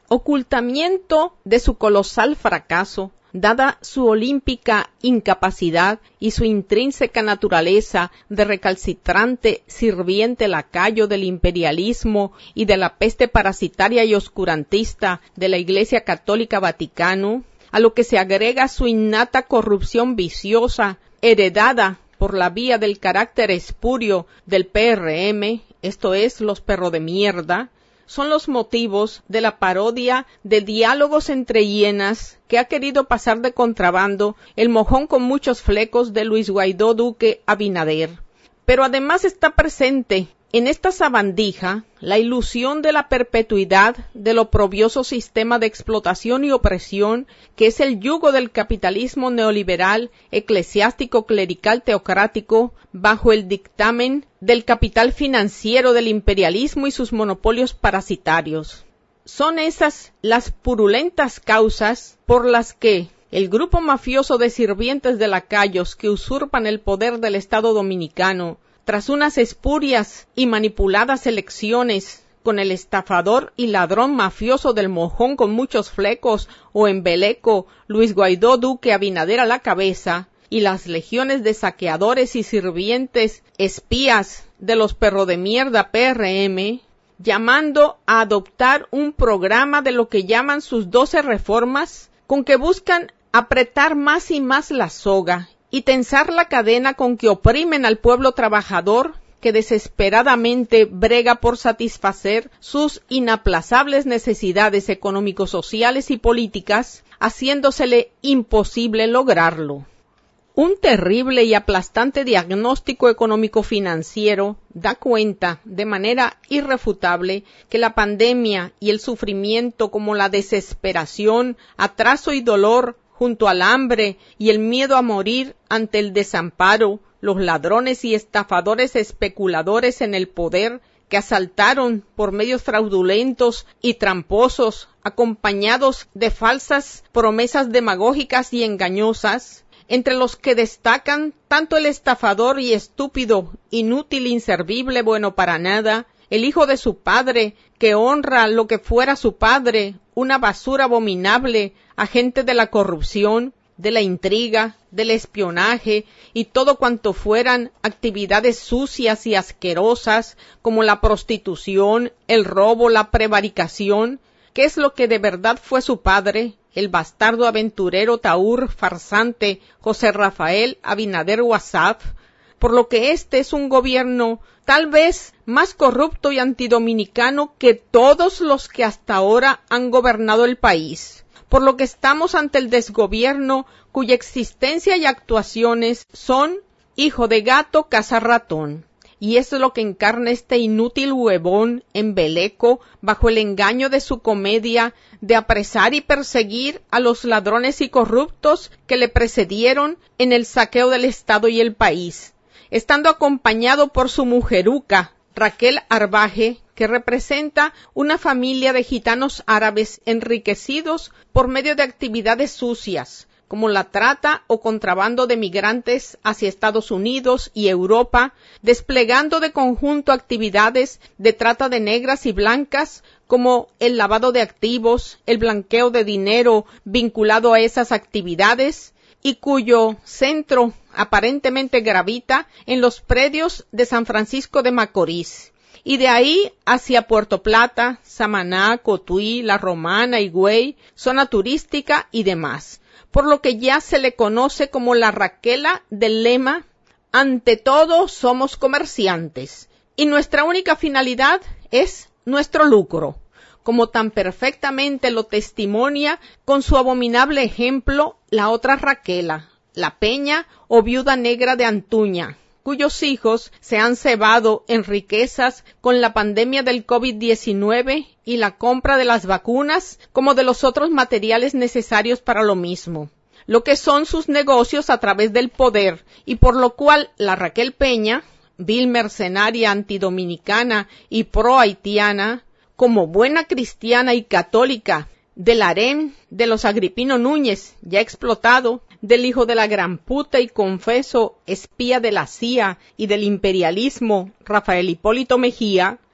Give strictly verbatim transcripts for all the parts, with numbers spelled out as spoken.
ocultamiento de su colosal fracaso, dada su olímpica incapacidad y su intrínseca naturaleza de recalcitrante sirviente lacayo del imperialismo y de la peste parasitaria y oscurantista de la Iglesia Católica Vaticano, a lo que se agrega su innata corrupción viciosa, heredada por la vía del carácter espurio del P R M, esto es, los perros de mierda, son los motivos de la parodia de diálogos entre hienas que ha querido pasar de contrabando el mojón con muchos flecos de Luis Guaidó Duque Abinader. Pero además está presente en esta sabandija la ilusión de la perpetuidad del oprobioso sistema de explotación y opresión que es el yugo del capitalismo neoliberal, eclesiástico, clerical, teocrático, bajo el dictamen del capital financiero del imperialismo y sus monopolios parasitarios. Son esas las purulentas causas por las que el grupo mafioso de sirvientes de lacayos que usurpan el poder del Estado dominicano, tras unas espurias y manipuladas elecciones con el estafador y ladrón mafioso del mojón con muchos flecos o embeleco Luis Guaidó Duque Abinader a la cabeza, y las legiones de saqueadores y sirvientes espías de los perros de mierda P R M, llamando a adoptar un programa de lo que llaman sus doce reformas, con que buscan apretar más y más la soga y tensar la cadena con que oprimen al pueblo trabajador que desesperadamente brega por satisfacer sus inaplazables necesidades económico-sociales y políticas, haciéndosele imposible lograrlo. Un terrible y aplastante diagnóstico económico-financiero da cuenta de manera irrefutable que la pandemia y el sufrimiento como la desesperación, atraso y dolor junto al hambre y el miedo a morir ante el desamparo, los ladrones y estafadores especuladores en el poder que asaltaron por medios fraudulentos y tramposos, acompañados de falsas promesas demagógicas y engañosas, entre los que destacan tanto el estafador y estúpido, inútil, inservible, bueno para nada, el hijo de su padre, que honra lo que fuera su padre, una basura abominable, agente de la corrupción, de la intriga, del espionaje y todo cuanto fueran actividades sucias y asquerosas como la prostitución, el robo, la prevaricación, que es lo que de verdad fue su padre, el bastardo aventurero taur farsante José Rafael Abinader Wassaf, por lo que este es un gobierno tal vez más corrupto y antidominicano que todos los que hasta ahora han gobernado el país, por lo que estamos ante el desgobierno cuya existencia y actuaciones son hijo de gato caza ratón. Y eso es lo que encarna este inútil huevón embeleco bajo el engaño de su comedia de apresar y perseguir a los ladrones y corruptos que le precedieron en el saqueo del Estado y el país, estando acompañado por su mujeruca, Raquel Arbaje, que representa una familia de gitanos árabes enriquecidos por medio de actividades sucias, como la trata o contrabando de migrantes hacia Estados Unidos y Europa, desplegando de conjunto actividades de trata de negras y blancas, como el lavado de activos, el blanqueo de dinero vinculado a esas actividades, y cuyo centro aparentemente gravita en los predios de San Francisco de Macorís, y de ahí hacia Puerto Plata, Samaná, Cotuí, La Romana, Higüey, zona turística y demás, por lo que ya se le conoce como la Raquela del lema «Ante todo somos comerciantes, y nuestra única finalidad es nuestro lucro», como tan perfectamente lo testimonia con su abominable ejemplo la otra Raquela, la Peña o viuda negra de Antuña, cuyos hijos se han cebado en riquezas con la pandemia del COVID diecinueve y la compra de las vacunas como de los otros materiales necesarios para lo mismo, lo que son sus negocios a través del poder, y por lo cual la Raquel Peña, vil mercenaria antidominicana y pro-haitiana, como buena cristiana y católica, del harén de los Agripino Núñez, ya explotado, del hijo de la gran puta y confeso espía de la C I A y del imperialismo, Rafael Hipólito Mejía,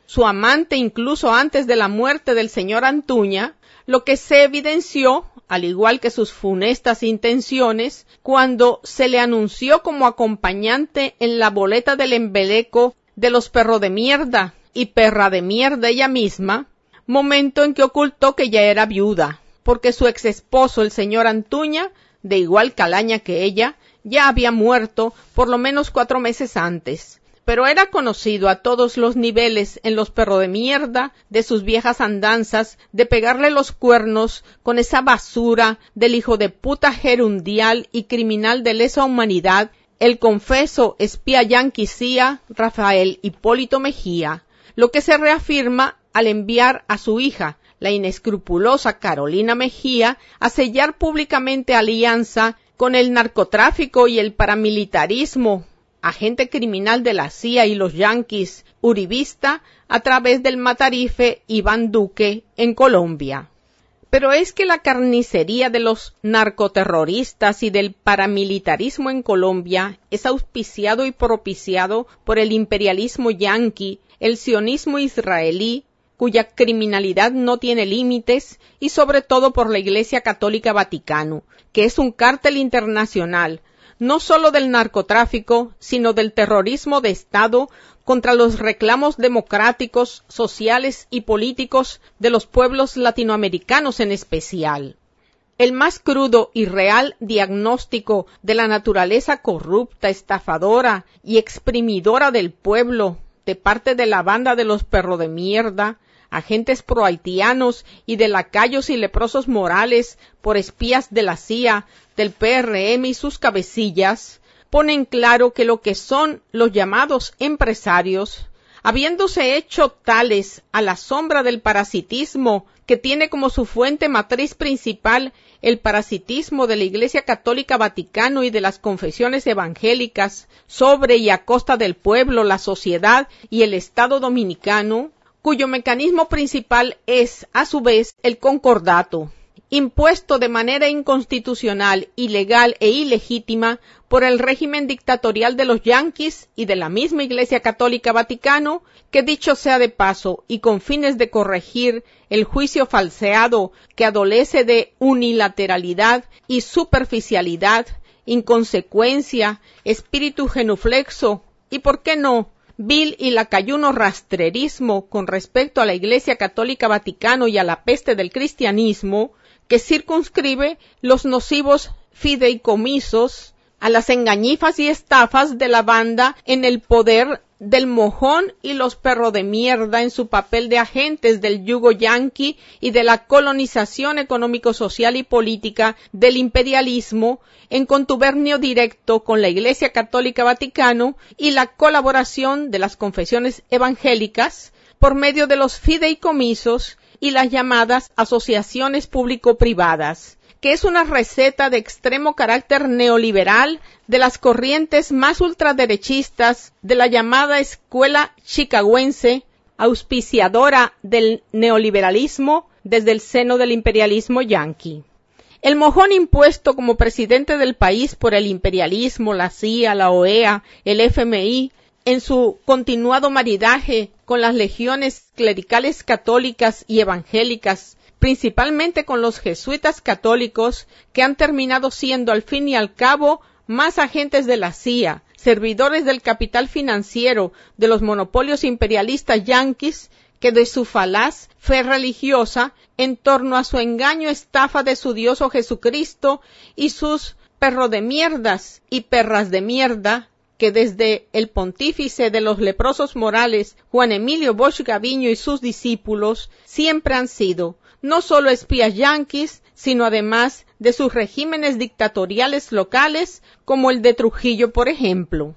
su amante incluso antes de la muerte del señor Antuña, lo que se evidenció, al igual que sus funestas intenciones, cuando se le anunció como acompañante en la boleta del embeleco de los perros de mierda y perra de mierda ella misma, momento en que ocultó que ya era viuda, porque su ex esposo, el señor Antuña, de igual calaña que ella, ya había muerto por lo menos cuatro meses antes. Pero era conocido a todos los niveles en los perros de mierda de sus viejas andanzas de pegarle los cuernos con esa basura del hijo de puta gerundial y criminal de lesa humanidad, el confeso espía yanquicía Rafael Hipólito Mejía, lo que se reafirma al enviar a su hija, la inescrupulosa Carolina Mejía, a sellar públicamente alianza con el narcotráfico y el paramilitarismo, agente criminal de la C I A y los yanquis uribista, a través del matarife Iván Duque en Colombia. Pero es que la carnicería de los narcoterroristas y del paramilitarismo en Colombia es auspiciado y propiciado por el imperialismo yanqui, el sionismo israelí, cuya criminalidad no tiene límites, y sobre todo por la Iglesia Católica Vaticano, que es un cártel internacional, no solo del narcotráfico, sino del terrorismo de Estado contra los reclamos democráticos, sociales y políticos de los pueblos latinoamericanos en especial. El más crudo y real diagnóstico de la naturaleza corrupta, estafadora y exprimidora del pueblo de parte de la banda de los perros de mierda, agentes prohaitianos y de lacayos y leprosos morales por espías de la C I A, del P R M y sus cabecillas, ponen claro que lo que son los llamados empresarios, habiéndose hecho tales a la sombra del parasitismo que tiene como su fuente matriz principal el parasitismo de la Iglesia Católica Vaticano y de las confesiones evangélicas sobre y a costa del pueblo, la sociedad y el Estado dominicano, cuyo mecanismo principal es, a su vez, el concordato, impuesto de manera inconstitucional, ilegal e ilegítima por el régimen dictatorial de los yanquis y de la misma Iglesia Católica Vaticano, que dicho sea de paso, y con fines de corregir el juicio falseado que adolece de unilateralidad y superficialidad, inconsecuencia, espíritu genuflexo y, ¿por qué no?, vil y lacayuno rastrerismo con respecto a la Iglesia Católica Vaticano y a la peste del cristianismo, que circunscribe los nocivos fideicomisos a las engañifas y estafas de la banda en el poder del mojón y los perros de mierda en su papel de agentes del yugo yanqui y de la colonización económico, social y política del imperialismo en contubernio directo con la Iglesia Católica Vaticano y la colaboración de las confesiones evangélicas por medio de los fideicomisos y las llamadas asociaciones público-privadas, que es una receta de extremo carácter neoliberal de las corrientes más ultraderechistas de la llamada escuela chicagüense, auspiciadora del neoliberalismo desde el seno del imperialismo yanqui. El mojón impuesto como presidente del país por el imperialismo, la C I A, la O E A, el F M I, en su continuado maridaje con las legiones clericales católicas y evangélicas, principalmente con los jesuitas católicos, que han terminado siendo al fin y al cabo más agentes de la C I A, servidores del capital financiero de los monopolios imperialistas yanquis, que de su falaz fe religiosa en torno a su engaño estafa de su dioso Jesucristo y sus perro de mierdas y perras de mierda, que desde el pontífice de los leprosos morales, Juan Emilio Bosch Gaviño y sus discípulos, siempre han sido no solo espías yanquis, sino además de sus regímenes dictatoriales locales, como el de Trujillo, por ejemplo.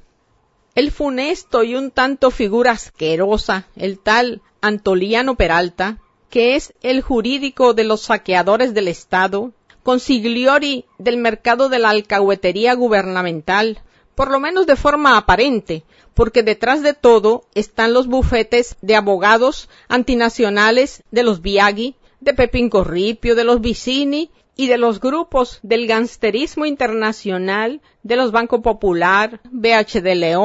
El funesto y un tanto figura asquerosa, el tal Antoliano Peralta, que es el jurídico de los saqueadores del Estado, consigliori del mercado de la alcahuetería gubernamental, por lo menos de forma aparente, porque detrás de todo están los bufetes de abogados antinacionales de los Biaggi, de Pepín Corripio, de los Vicini y de los grupos del gangsterismo internacional de los Banco Popular, B H de León,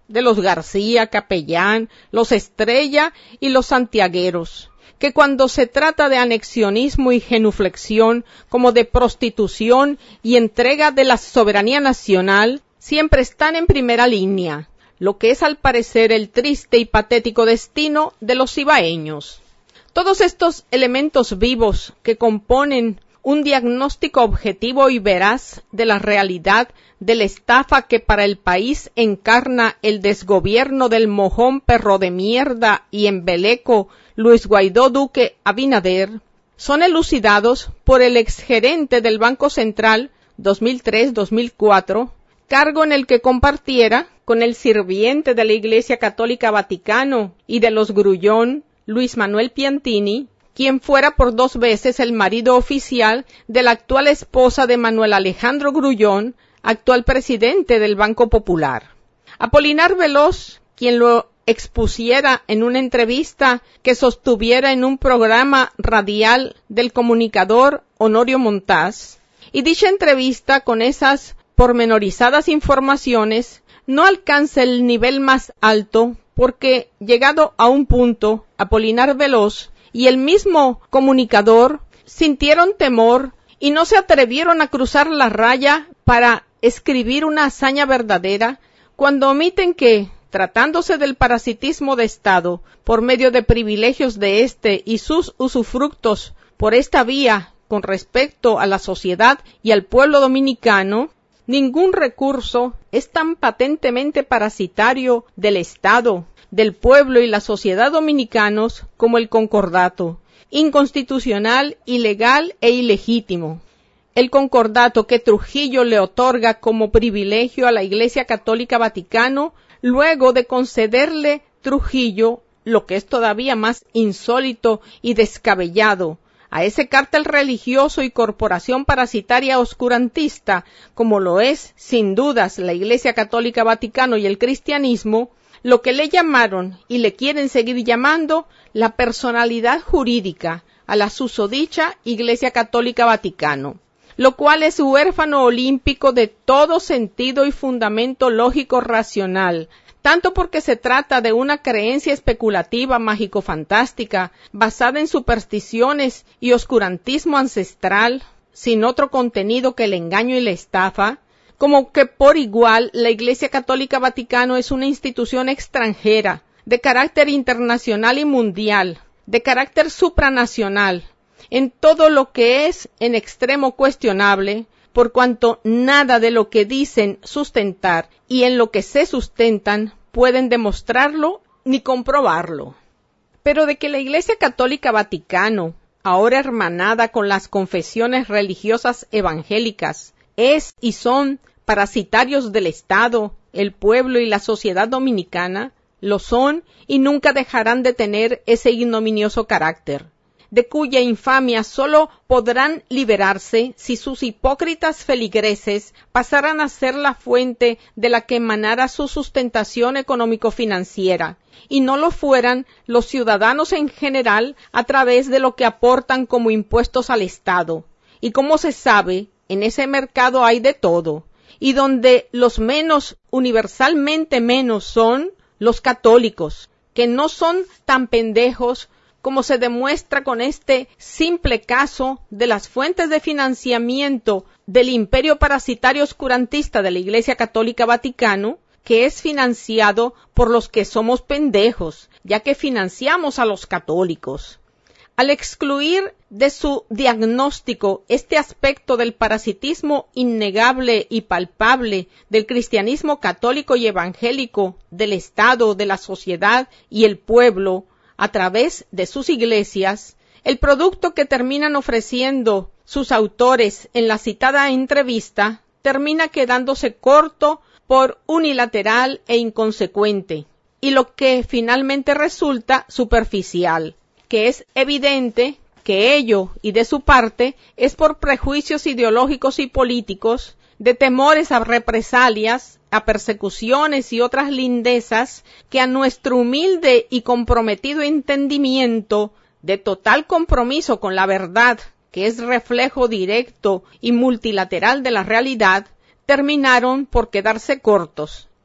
de los García, Capellán, los Estrella y los santiagueros, que cuando se trata de anexionismo y genuflexión, como de prostitución y entrega de la soberanía nacional, siempre están en primera línea, lo que es al parecer el triste y patético destino de los cibaeños. Todos estos elementos vivos que componen un diagnóstico objetivo y veraz de la realidad de la estafa que para el país encarna el desgobierno del mojón perro de mierda y embeleco Luis Guaidó Duque Abinader, son elucidados por el exgerente del Banco Central dos mil tres a dos mil cuatro, cargo en el que compartiera con el sirviente de la Iglesia Católica Vaticano y de los Grullón, Luis Manuel Piantini, quien fuera por dos veces el marido oficial de la actual esposa de Manuel Alejandro Grullón, actual presidente del Banco Popular. Apolinar Veloz, quien lo expusiera en una entrevista que sostuviera en un programa radial del comunicador Honorio Montaz, y dicha entrevista con esas pormenorizadas informaciones no alcanza el nivel más alto porque, llegado a un punto, Apolinar Veloz y el mismo comunicador sintieron temor y no se atrevieron a cruzar la raya para escribir una hazaña verdadera cuando omiten que, tratándose del parasitismo de Estado por medio de privilegios de éste y sus usufructos por esta vía con respecto a la sociedad y al pueblo dominicano, ningún recurso es tan patentemente parasitario del Estado, del pueblo y la sociedad dominicanos como el concordato, inconstitucional, ilegal e ilegítimo. El concordato que Trujillo le otorga como privilegio a la Iglesia Católica Vaticano, luego de concederle Trujillo, lo que es todavía más insólito y descabellado, a ese cártel religioso y corporación parasitaria oscurantista, como lo es, sin dudas, la Iglesia Católica Vaticano y el cristianismo, lo que le llamaron y le quieren seguir llamando la personalidad jurídica a la susodicha Iglesia Católica Vaticano, lo cual es huérfano olímpico de todo sentido y fundamento lógico racional, tanto porque se trata de una creencia especulativa mágico-fantástica basada en supersticiones y oscurantismo ancestral, sin otro contenido que el engaño y la estafa, como que por igual la Iglesia Católica Vaticano es una institución extranjera, de carácter internacional y mundial, de carácter supranacional, en todo lo que es en extremo cuestionable, por cuanto nada de lo que dicen sustentar y en lo que se sustentan pueden demostrarlo ni comprobarlo. Pero de que la Iglesia Católica Vaticano, ahora hermanada con las confesiones religiosas evangélicas, es y son parasitarios del Estado, el pueblo y la sociedad dominicana, lo son y nunca dejarán de tener ese ignominioso carácter, de cuya infamia sólo podrán liberarse si sus hipócritas feligreses pasaran a ser la fuente de la que emanara su sustentación económico-financiera, y no lo fueran los ciudadanos en general a través de lo que aportan como impuestos al Estado. Y como se sabe, en ese mercado hay de todo, y donde los menos, universalmente menos, son los católicos, que no son tan pendejos como se demuestra con este simple caso de las fuentes de financiamiento del imperio parasitario oscurantista de la Iglesia Católica Vaticano, que es financiado por los que somos pendejos, ya que financiamos a los católicos. Al excluir de su diagnóstico este aspecto del parasitismo innegable y palpable del cristianismo católico y evangélico, del Estado, de la sociedad y el pueblo, a través de sus iglesias, el producto que terminan ofreciendo sus autores en la citada entrevista termina quedándose corto por unilateral e inconsecuente, y lo que finalmente resulta superficial, que es evidente que ello, y de su parte, es por prejuicios ideológicos y políticos, de temores a represalias, a persecuciones y otras lindezas que a nuestro humilde y comprometido entendimiento, de total compromiso con la verdad, que es reflejo directo y multilateral de la realidad, terminaron por quedarse cortos,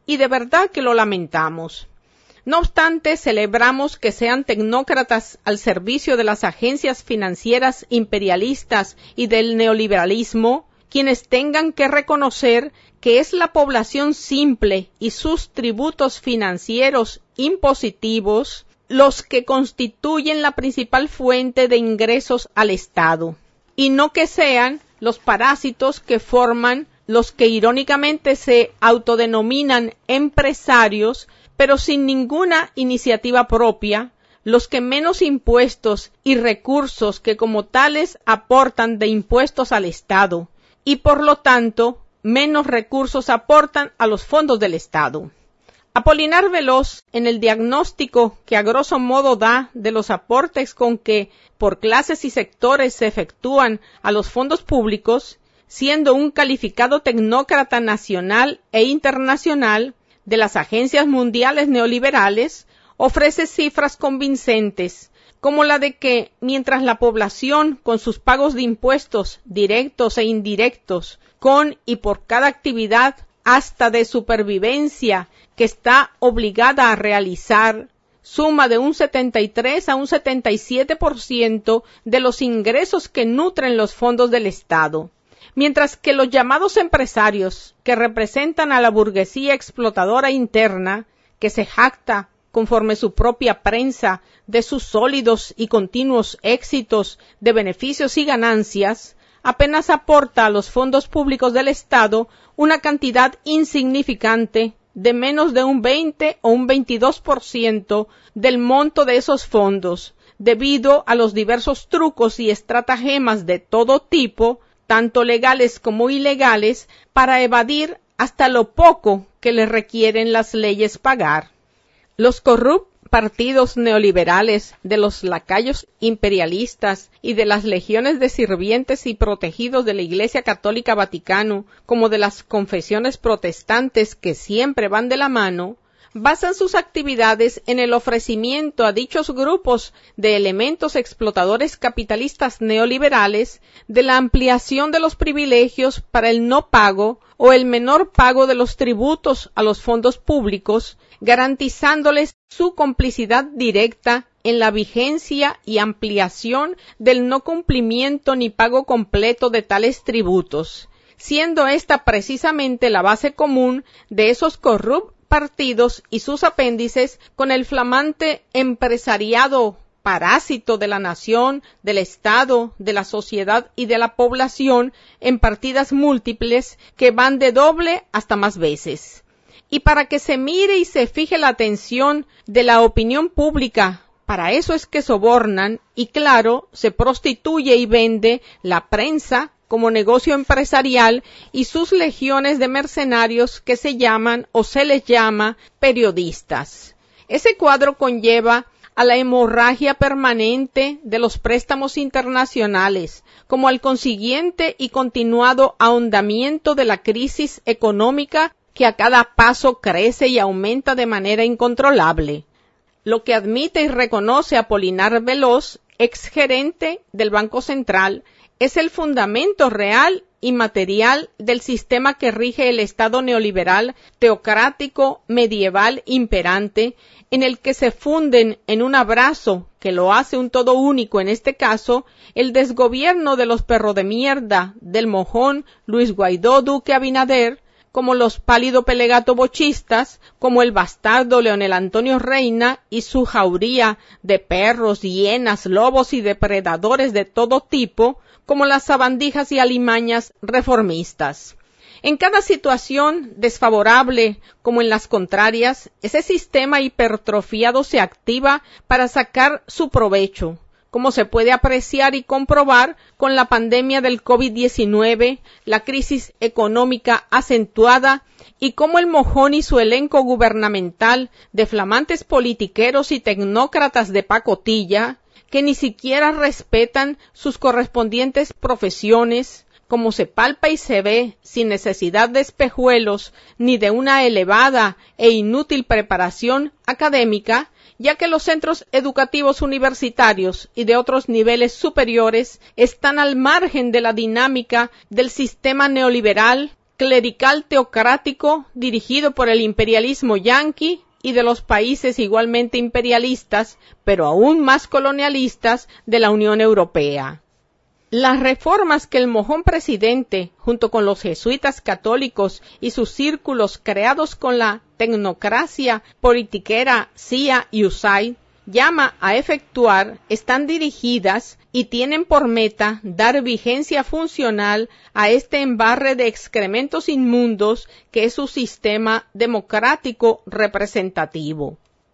y de verdad que lo lamentamos. No obstante, celebramos que sean tecnócratas al servicio de las agencias financieras imperialistas y del neoliberalismo quienes tengan que reconocer que es la población simple y sus tributos financieros impositivos los que constituyen la principal fuente de ingresos al Estado, y no que sean los parásitos que forman los que irónicamente se autodenominan empresarios, pero sin ninguna iniciativa propia, los que menos impuestos y recursos que como tales aportan de impuestos al Estado, y por lo tanto menos recursos aportan a los fondos del Estado. Apolinar Veloz, en el diagnóstico que a grosso modo da de los aportes con que por clases y sectores se efectúan a los fondos públicos, siendo un calificado tecnócrata nacional e internacional de las agencias mundiales neoliberales, ofrece cifras convincentes, como la de que mientras la población con sus pagos de impuestos directos e indirectos, con y por cada actividad hasta de supervivencia que está obligada a realizar, suma de un setenta y tres a un setenta y siete por ciento de los ingresos que nutren los fondos del Estado, mientras que los llamados empresarios, que representan a la burguesía explotadora interna, que se jacta, conforme su propia prensa, de sus sólidos y continuos éxitos de beneficios y ganancias, apenas aporta a los fondos públicos del Estado una cantidad insignificante de menos de un veinte o un veintidós por ciento del monto de esos fondos, debido a los diversos trucos y estratagemas de todo tipo, tanto legales como ilegales, para evadir hasta lo poco que les requieren las leyes pagar. Los corruptos partidos neoliberales de los lacayos imperialistas y de las legiones de sirvientes y protegidos de la Iglesia Católica Vaticano, como de las confesiones protestantes que siempre van de la mano, basan sus actividades en el ofrecimiento a dichos grupos de elementos explotadores capitalistas neoliberales de la ampliación de los privilegios para el no pago o el menor pago de los tributos a los fondos públicos, garantizándoles su complicidad directa en la vigencia y ampliación del no cumplimiento ni pago completo de tales tributos, siendo esta precisamente la base común de esos corruptos partidos y sus apéndices con el flamante empresariado parásito de la nación, del Estado, de la sociedad y de la población en partidas múltiples que van de doble hasta más veces. Y para que se mire y se fije la atención de la opinión pública, para eso es que sobornan y claro, se prostituye y vende la prensa como negocio empresarial y sus legiones de mercenarios que se llaman o se les llama periodistas. Ese cuadro conlleva a la hemorragia permanente de los préstamos internacionales, como al consiguiente y continuado ahondamiento de la crisis económica que a cada paso crece y aumenta de manera incontrolable. Lo que admite y reconoce Apolinar Veloz, exgerente del Banco Central, es el fundamento real y material del sistema que rige el Estado neoliberal, teocrático, medieval, imperante, en el que se funden en un abrazo, que lo hace un todo único en este caso, el desgobierno de los perros de mierda del mojón Luis Guaidó Duque Abinader, como los pálido pelegato bochistas, como el bastardo Leonel Antonio Reina y su jauría de perros, hienas, lobos y depredadores de todo tipo, como las sabandijas y alimañas reformistas. En cada situación desfavorable, como en las contrarias, ese sistema hipertrofiado se activa para sacar su provecho, como se puede apreciar y comprobar con la pandemia del COVID diecinueve, la crisis económica acentuada y cómo el mojón y su elenco gubernamental de flamantes politiqueros y tecnócratas de pacotilla, que ni siquiera respetan sus correspondientes profesiones, como se palpa y se ve sin necesidad de espejuelos ni de una elevada e inútil preparación académica, ya que los centros educativos universitarios y de otros niveles superiores están al margen de la dinámica del sistema neoliberal clerical teocrático dirigido por el imperialismo yanqui y de los países igualmente imperialistas, pero aún más colonialistas, de la Unión Europea. Las reformas que el mojón presidente, junto con los jesuitas católicos y sus círculos creados con la tecnocracia politiquera C I A y U S A I D, llama a efectuar, están dirigidas y tienen por meta dar vigencia funcional a este embarre de excrementos inmundos que es su sistema democrático representativo.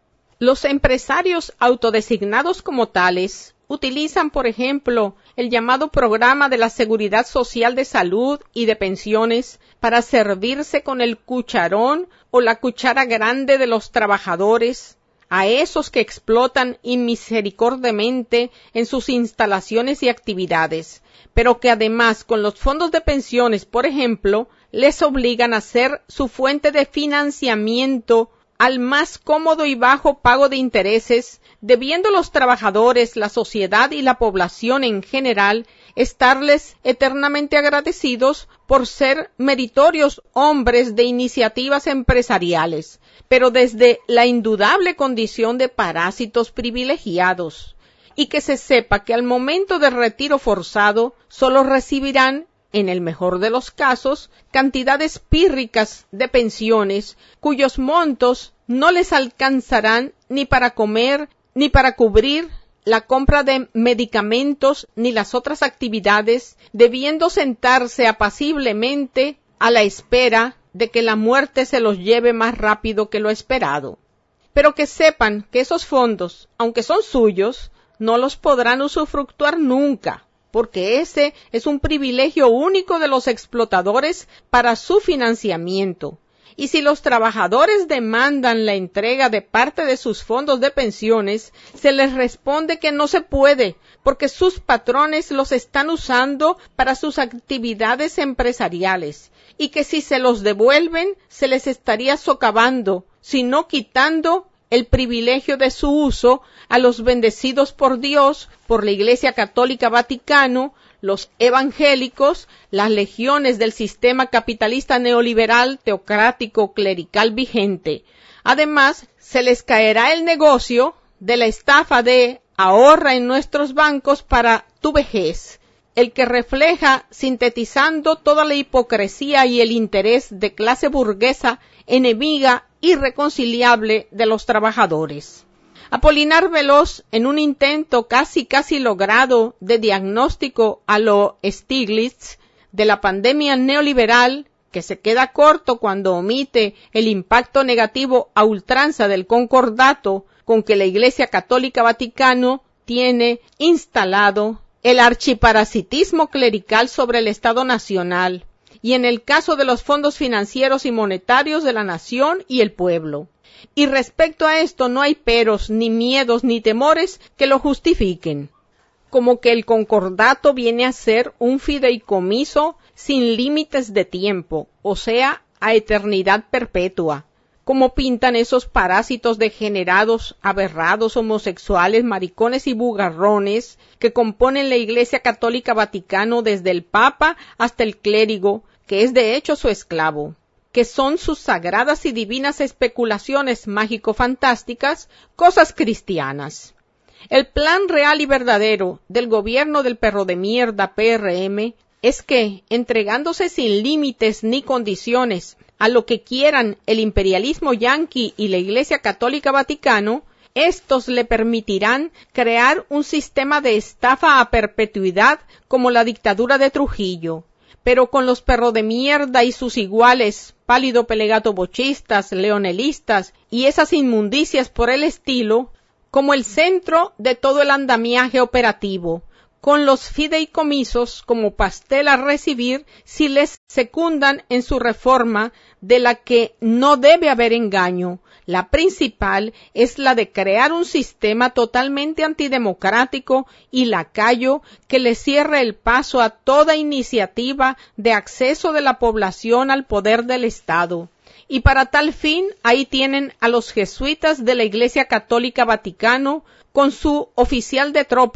Los empresarios autodesignados como tales utilizan, por ejemplo, el llamado Programa de la Seguridad Social de Salud y de Pensiones para servirse con el cucharón o la cuchara grande de los trabajadores, a esos que explotan inmisericordiamente en sus instalaciones y actividades, pero que además con los fondos de pensiones, por ejemplo, les obligan a ser su fuente de financiamiento al más cómodo y bajo pago de intereses, debiendo los trabajadores, la sociedad y la población en general estarles eternamente agradecidos por ser meritorios hombres de iniciativas empresariales, pero desde la indudable condición de parásitos privilegiados, y que se sepa que al momento del retiro forzado solo recibirán, en el mejor de los casos, cantidades pírricas de pensiones cuyos montos no les alcanzarán ni para comer ni para cubrir la compra de medicamentos ni las otras actividades, debiendo sentarse apaciblemente a la espera de que la muerte se los lleve más rápido que lo esperado. Pero que sepan que esos fondos, aunque son suyos, no los podrán usufructuar nunca, porque ese es un privilegio único de los explotadores para su financiamiento. Y si los trabajadores demandan la entrega de parte de sus fondos de pensiones, se les responde que no se puede, porque sus patrones los están usando para sus actividades empresariales, y que si se los devuelven, se les estaría socavando, sino quitando el privilegio de su uso a los bendecidos por Dios, por la Iglesia Católica Vaticano, los evangélicos, las legiones del sistema capitalista neoliberal teocrático clerical vigente. Además, se les caerá el negocio de la estafa de ahorra en nuestros bancos para tu vejez, el que refleja, sintetizando toda la hipocresía y el interés de clase burguesa enemiga irreconciliable de los trabajadores. Apolinar Veloz, en un intento casi casi logrado de diagnóstico a lo Stiglitz de la pandemia neoliberal, que se queda corto cuando omite el impacto negativo a ultranza del concordato con que la Iglesia Católica Vaticano tiene instalado el archiparasitismo clerical sobre el Estado Nacional, y en el caso de los fondos financieros y monetarios de la nación y el pueblo. Y respecto a esto no hay peros, ni miedos, ni temores que lo justifiquen. Como que el concordato viene a ser un fideicomiso sin límites de tiempo, o sea, a eternidad perpetua, como pintan esos parásitos degenerados, aberrados, homosexuales, maricones y bugarrones que componen la Iglesia Católica Vaticano desde el Papa hasta el clérigo, que es de hecho su esclavo, que son sus sagradas y divinas especulaciones mágico-fantásticas, cosas cristianas. El plan real y verdadero del gobierno del perro de mierda P R M es que, entregándose sin límites ni condiciones a lo que quieran el imperialismo yanqui y la Iglesia Católica Vaticano, estos le permitirán crear un sistema de estafa a perpetuidad como la dictadura de Trujillo, pero con los perros de mierda y sus iguales, pálido pelegato bochistas, leonelistas y esas inmundicias por el estilo, como el centro de todo el andamiaje operativo, con los fideicomisos como pastel a recibir si les secundan en su reforma, de la que no debe haber engaño. La principal es la de crear un sistema totalmente antidemocrático y lacayo que le cierre el paso a toda iniciativa de acceso de la población al poder del Estado. Y para tal fin, ahí tienen a los jesuitas de la Iglesia Católica Vaticano con su oficial de tropas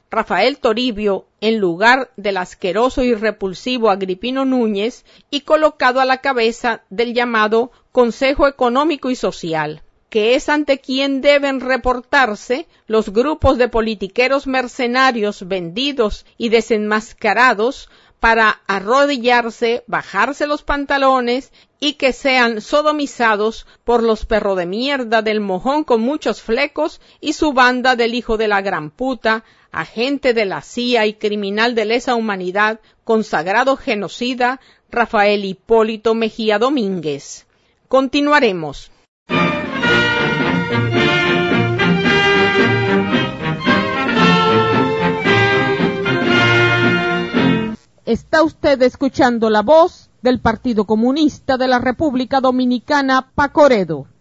Rafael Toribio en lugar del asqueroso y repulsivo Agripino Núñez y colocado a la cabeza del llamado Consejo Económico y Social, que es ante quien deben reportarse los grupos de politiqueros mercenarios vendidos y desenmascarados para arrodillarse, bajarse los pantalones y que sean sodomizados por los perro de mierda del mojón con muchos flecos y su banda del hijo de la gran puta, agente de la C I A y criminal de lesa humanidad, consagrado genocida, Rafael Hipólito Mejía Domínguez. Continuaremos. Está usted escuchando la voz del Partido Comunista de la República Dominicana, Pacoredo.